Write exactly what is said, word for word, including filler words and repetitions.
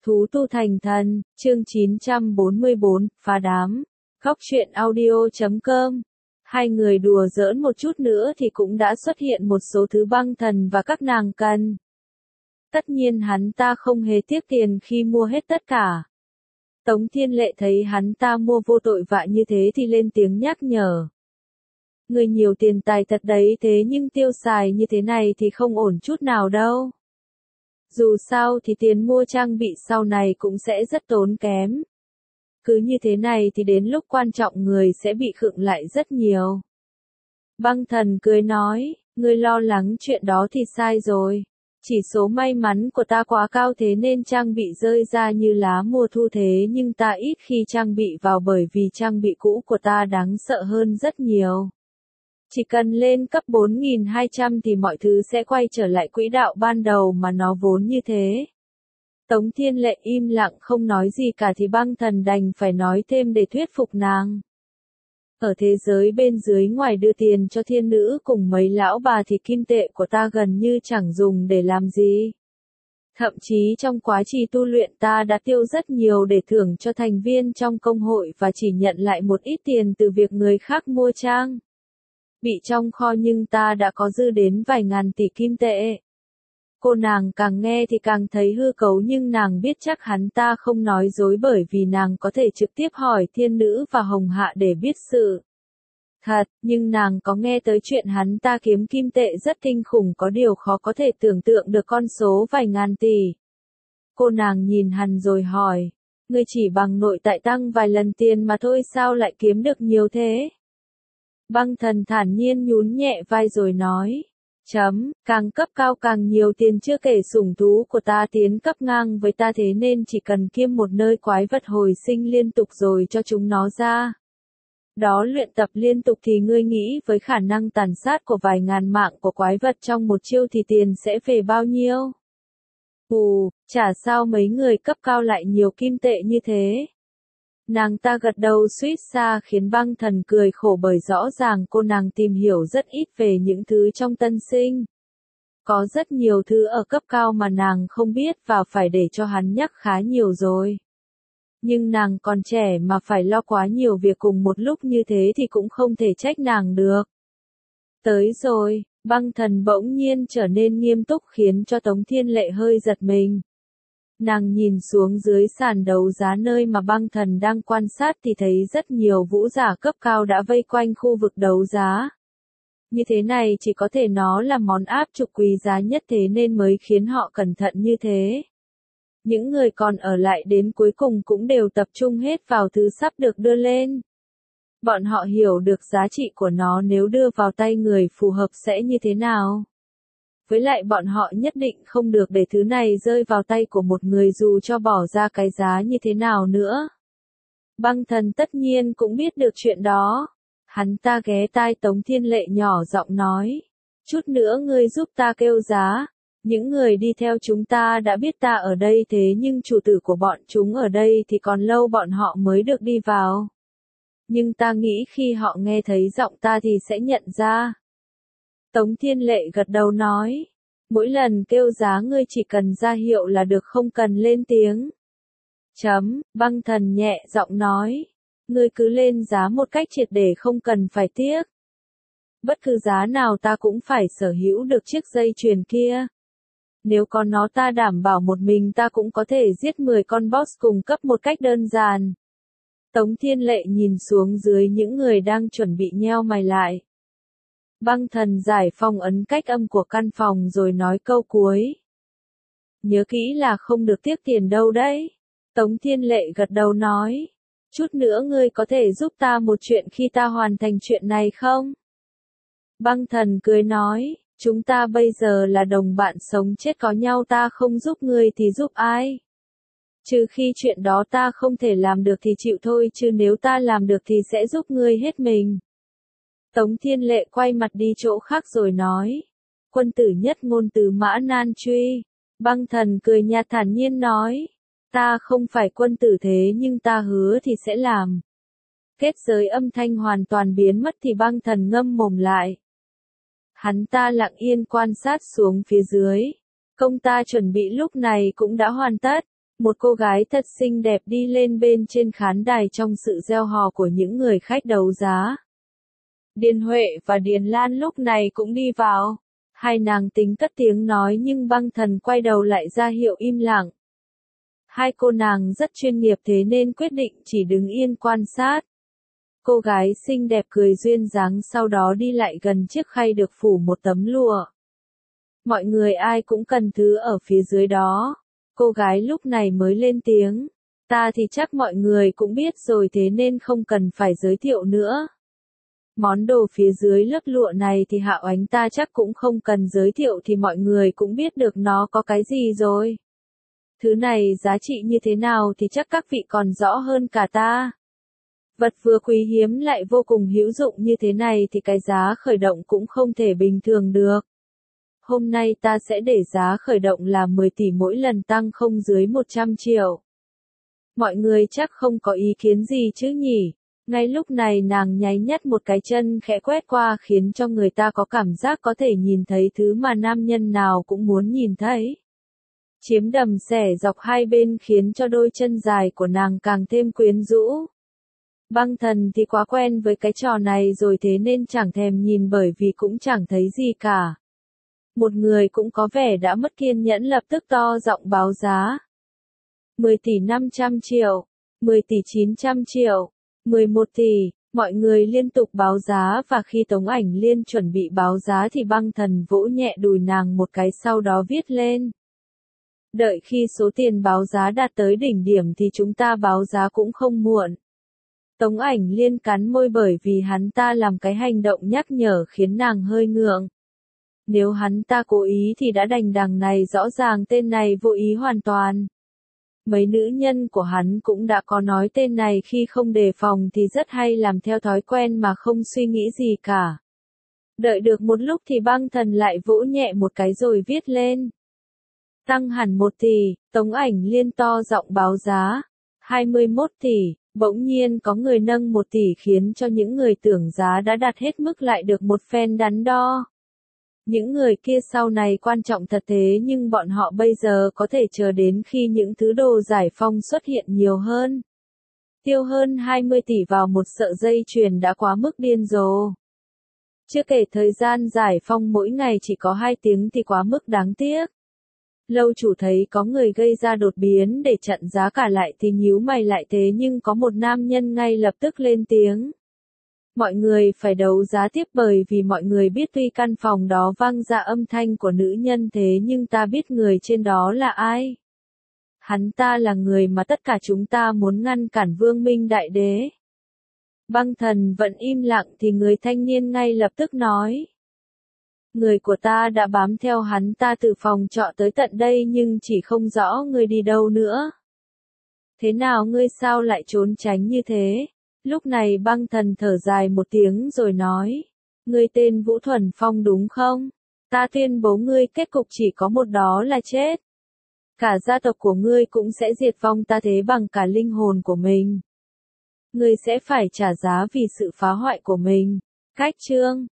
Thú tu thành thần, chương chín trăm bốn mươi bốn, phá đám. Góc truyện audio chấm com. Hai người đùa giỡn một chút nữa thì cũng đã xuất hiện một số thứ băng thần và các nàng cần. Tất nhiên hắn ta không hề tiếc tiền khi mua hết tất cả. Tống Thiên Lệ thấy hắn ta mua vô tội vạ như thế thì lên tiếng nhắc nhở. Người nhiều tiền tài thật đấy, thế nhưng tiêu xài như thế này thì không ổn chút nào đâu. Dù sao thì tiền mua trang bị sau này cũng sẽ rất tốn kém. Cứ như thế này thì đến lúc quan trọng người sẽ bị khựng lại rất nhiều. Băng thần cười nói, ngươi lo lắng chuyện đó thì sai rồi. Chỉ số may mắn của ta quá cao thế nên trang bị rơi ra như lá mùa thu thế nhưng ta ít khi trang bị vào bởi vì trang bị cũ của ta đáng sợ hơn rất nhiều. Chỉ cần lên cấp bốn nghìn hai trăm thì mọi thứ sẽ quay trở lại quỹ đạo ban đầu mà nó vốn như thế. Tống Thiên Lệ im lặng không nói gì cả thì băng thần đành phải nói thêm để thuyết phục nàng. Ở thế giới bên dưới ngoài đưa tiền cho thiên nữ cùng mấy lão bà thì kim tệ của ta gần như chẳng dùng để làm gì. Thậm chí trong quá trình tu luyện ta đã tiêu rất nhiều để thưởng cho thành viên trong công hội và chỉ nhận lại một ít tiền từ việc người khác mua trang bị trong kho nhưng ta đã có dư đến vài ngàn tỷ kim tệ. Cô nàng càng nghe thì càng thấy hư cấu nhưng nàng biết chắc hắn ta không nói dối bởi vì nàng có thể trực tiếp hỏi thiên nữ và hồng hạ để biết sự thật, nhưng nàng có nghe tới chuyện hắn ta kiếm kim tệ rất kinh khủng, có điều khó có thể tưởng tượng được con số vài ngàn tỷ. Cô nàng nhìn hắn rồi hỏi, ngươi chỉ bằng nội tại tăng vài lần tiền mà thôi sao lại kiếm được nhiều thế? Băng thần thản nhiên nhún nhẹ vai rồi nói, chấm, càng cấp cao càng nhiều tiền chưa kể sủng thú của ta tiến cấp ngang với ta thế nên chỉ cần kiếm một nơi quái vật hồi sinh liên tục rồi cho chúng nó ra. Đó luyện tập liên tục thì ngươi nghĩ với khả năng tàn sát của vài ngàn mạng của quái vật trong một chiêu thì tiền sẽ về bao nhiêu? Ù, chả sao mấy người cấp cao lại nhiều kim tệ như thế. Nàng ta gật đầu suýt xa khiến băng thần cười khổ bởi rõ ràng cô nàng tìm hiểu rất ít về những thứ trong tân sinh. Có rất nhiều thứ ở cấp cao mà nàng không biết và phải để cho hắn nhắc khá nhiều rồi. Nhưng nàng còn trẻ mà phải lo quá nhiều việc cùng một lúc như thế thì cũng không thể trách nàng được. Tới rồi, băng thần bỗng nhiên trở nên nghiêm túc khiến cho Tống Thiên Lệ hơi giật mình. Nàng nhìn xuống dưới sàn đấu giá nơi mà băng thần đang quan sát thì thấy rất nhiều vũ giả cấp cao đã vây quanh khu vực đấu giá. Như thế này chỉ có thể nó là món áp trục quý giá nhất thế nên mới khiến họ cẩn thận như thế. Những người còn ở lại đến cuối cùng cũng đều tập trung hết vào thứ sắp được đưa lên. Bọn họ hiểu được giá trị của nó nếu đưa vào tay người phù hợp sẽ như thế nào. Với lại bọn họ nhất định không được để thứ này rơi vào tay của một người dù cho bỏ ra cái giá như thế nào nữa. Băng thần tất nhiên cũng biết được chuyện đó. Hắn ta ghé tai Tống Thiên Lệ nhỏ giọng nói. Chút nữa ngươi giúp ta kêu giá. Những người đi theo chúng ta đã biết ta ở đây thế nhưng chủ tử của bọn chúng ở đây thì còn lâu bọn họ mới được đi vào. Nhưng ta nghĩ khi họ nghe thấy giọng ta thì sẽ nhận ra. Tống Thiên Lệ gật đầu nói, mỗi lần kêu giá ngươi chỉ cần ra hiệu là được không cần lên tiếng. Chấm, băng thần nhẹ giọng nói, ngươi cứ lên giá một cách triệt để không cần phải tiếc. Bất cứ giá nào ta cũng phải sở hữu được chiếc dây chuyền kia. Nếu có nó ta đảm bảo một mình ta cũng có thể giết mười con boss cùng cấp một cách đơn giản. Tống Thiên Lệ nhìn xuống dưới những người đang chuẩn bị nheo mày lại. Băng thần giải phong ấn cách âm của căn phòng rồi nói câu cuối. Nhớ kỹ là không được tiếc tiền đâu đấy. Tống Thiên Lệ gật đầu nói. Chút nữa ngươi có thể giúp ta một chuyện khi ta hoàn thành chuyện này không? Băng thần cười nói. Chúng ta bây giờ là đồng bạn sống chết có nhau, ta không giúp ngươi thì giúp ai? Trừ khi chuyện đó ta không thể làm được thì chịu thôi, chứ nếu ta làm được thì sẽ giúp ngươi hết mình. Tống Thiên Lệ quay mặt đi chỗ khác rồi nói. Quân tử nhất ngôn từ mã nan truy. Băng thần cười nhạt thản nhiên nói. Ta không phải quân tử thế nhưng ta hứa thì sẽ làm. Kết giới âm thanh hoàn toàn biến mất thì băng thần ngâm mồm lại. Hắn ta lặng yên quan sát xuống phía dưới. Công ta chuẩn bị lúc này cũng đã hoàn tất. Một cô gái thật xinh đẹp đi lên bên trên khán đài trong sự reo hò của những người khách đấu giá. Điền Huệ và Điền Lan lúc này cũng đi vào. Hai nàng tính cất tiếng nói nhưng băng thần quay đầu lại ra hiệu im lặng. Hai cô nàng rất chuyên nghiệp thế nên quyết định chỉ đứng yên quan sát. Cô gái xinh đẹp cười duyên dáng sau đó đi lại gần chiếc khay được phủ một tấm lụa. Mọi người ai cũng cần thứ ở phía dưới đó. Cô gái lúc này mới lên tiếng. Ta thì chắc mọi người cũng biết rồi thế nên không cần phải giới thiệu nữa. Món đồ phía dưới lớp lụa này thì Hạo Ánh ta chắc cũng không cần giới thiệu thì mọi người cũng biết được nó có cái gì rồi. Thứ này giá trị như thế nào thì chắc các vị còn rõ hơn cả ta. Vật vừa quý hiếm lại vô cùng hữu dụng như thế này thì cái giá khởi động cũng không thể bình thường được. Hôm nay ta sẽ để giá khởi động là mười tỷ mỗi lần tăng không dưới một trăm triệu. Mọi người chắc không có ý kiến gì chứ nhỉ? Ngay lúc này nàng nháy nhắt một cái chân khẽ quét qua khiến cho người ta có cảm giác có thể nhìn thấy thứ mà nam nhân nào cũng muốn nhìn thấy. Chiếm đầm xẻ dọc hai bên khiến cho đôi chân dài của nàng càng thêm quyến rũ. Băng thần thì quá quen với cái trò này rồi thế nên chẳng thèm nhìn bởi vì cũng chẳng thấy gì cả. Một người cũng có vẻ đã mất kiên nhẫn lập tức to giọng báo giá. mười tỷ năm trăm triệu, mười tỷ chín trăm triệu, mười một tỷ, mọi người liên tục báo giá và khi Tống Ảnh Liên chuẩn bị báo giá thì băng thần vỗ nhẹ đùi nàng một cái sau đó viết lên. Đợi khi số tiền báo giá đạt tới đỉnh điểm thì chúng ta báo giá cũng không muộn. Tống Ảnh Liên cắn môi bởi vì hắn ta làm cái hành động nhắc nhở khiến nàng hơi ngượng. Nếu hắn ta cố ý thì đã đành đằng này rõ ràng tên này vô ý hoàn toàn. Mấy nữ nhân của hắn cũng đã có nói tên này khi không đề phòng thì rất hay làm theo thói quen mà không suy nghĩ gì cả. Đợi được một lúc thì băng thần lại vỗ nhẹ một cái rồi viết lên. Tăng hẳn một tỷ, Tống Ảnh Liên to giọng báo giá. hai mươi mốt tỷ, bỗng nhiên có người nâng một tỷ khiến cho những người tưởng giá đã đạt hết mức lại được một phen đắn đo. Những người kia sau này quan trọng thật thế nhưng bọn họ bây giờ có thể chờ đến khi những thứ đồ giải phong xuất hiện nhiều hơn. Tiêu hơn hai mươi tỷ vào một sợi dây chuyền đã quá mức điên rồ. Chưa kể thời gian giải phong mỗi ngày chỉ có hai tiếng thì quá mức đáng tiếc. Lâu chủ thấy có người gây ra đột biến để chặn giá cả lại thì nhíu mày lại thế nhưng có một nam nhân ngay lập tức lên tiếng. Mọi người phải đấu giá tiếp bởi vì mọi người biết tuy căn phòng đó vang ra âm thanh của nữ nhân thế nhưng ta biết người trên đó là ai. Hắn ta là người mà tất cả chúng ta muốn ngăn cản Vương Minh Đại Đế. Băng thần vẫn im lặng thì người thanh niên ngay lập tức nói. Người của ta đã bám theo hắn ta từ phòng trọ tới tận đây nhưng chỉ không rõ người đi đâu nữa. Thế nào ngươi sao lại trốn tránh như thế? Lúc này băng thần thở dài một tiếng rồi nói. Ngươi tên Vũ Thuần Phong đúng không? Ta tuyên bố ngươi kết cục chỉ có một đó là chết. Cả gia tộc của ngươi cũng sẽ diệt vong ta thế bằng cả linh hồn của mình. Ngươi sẽ phải trả giá vì sự phá hoại của mình. Cách chương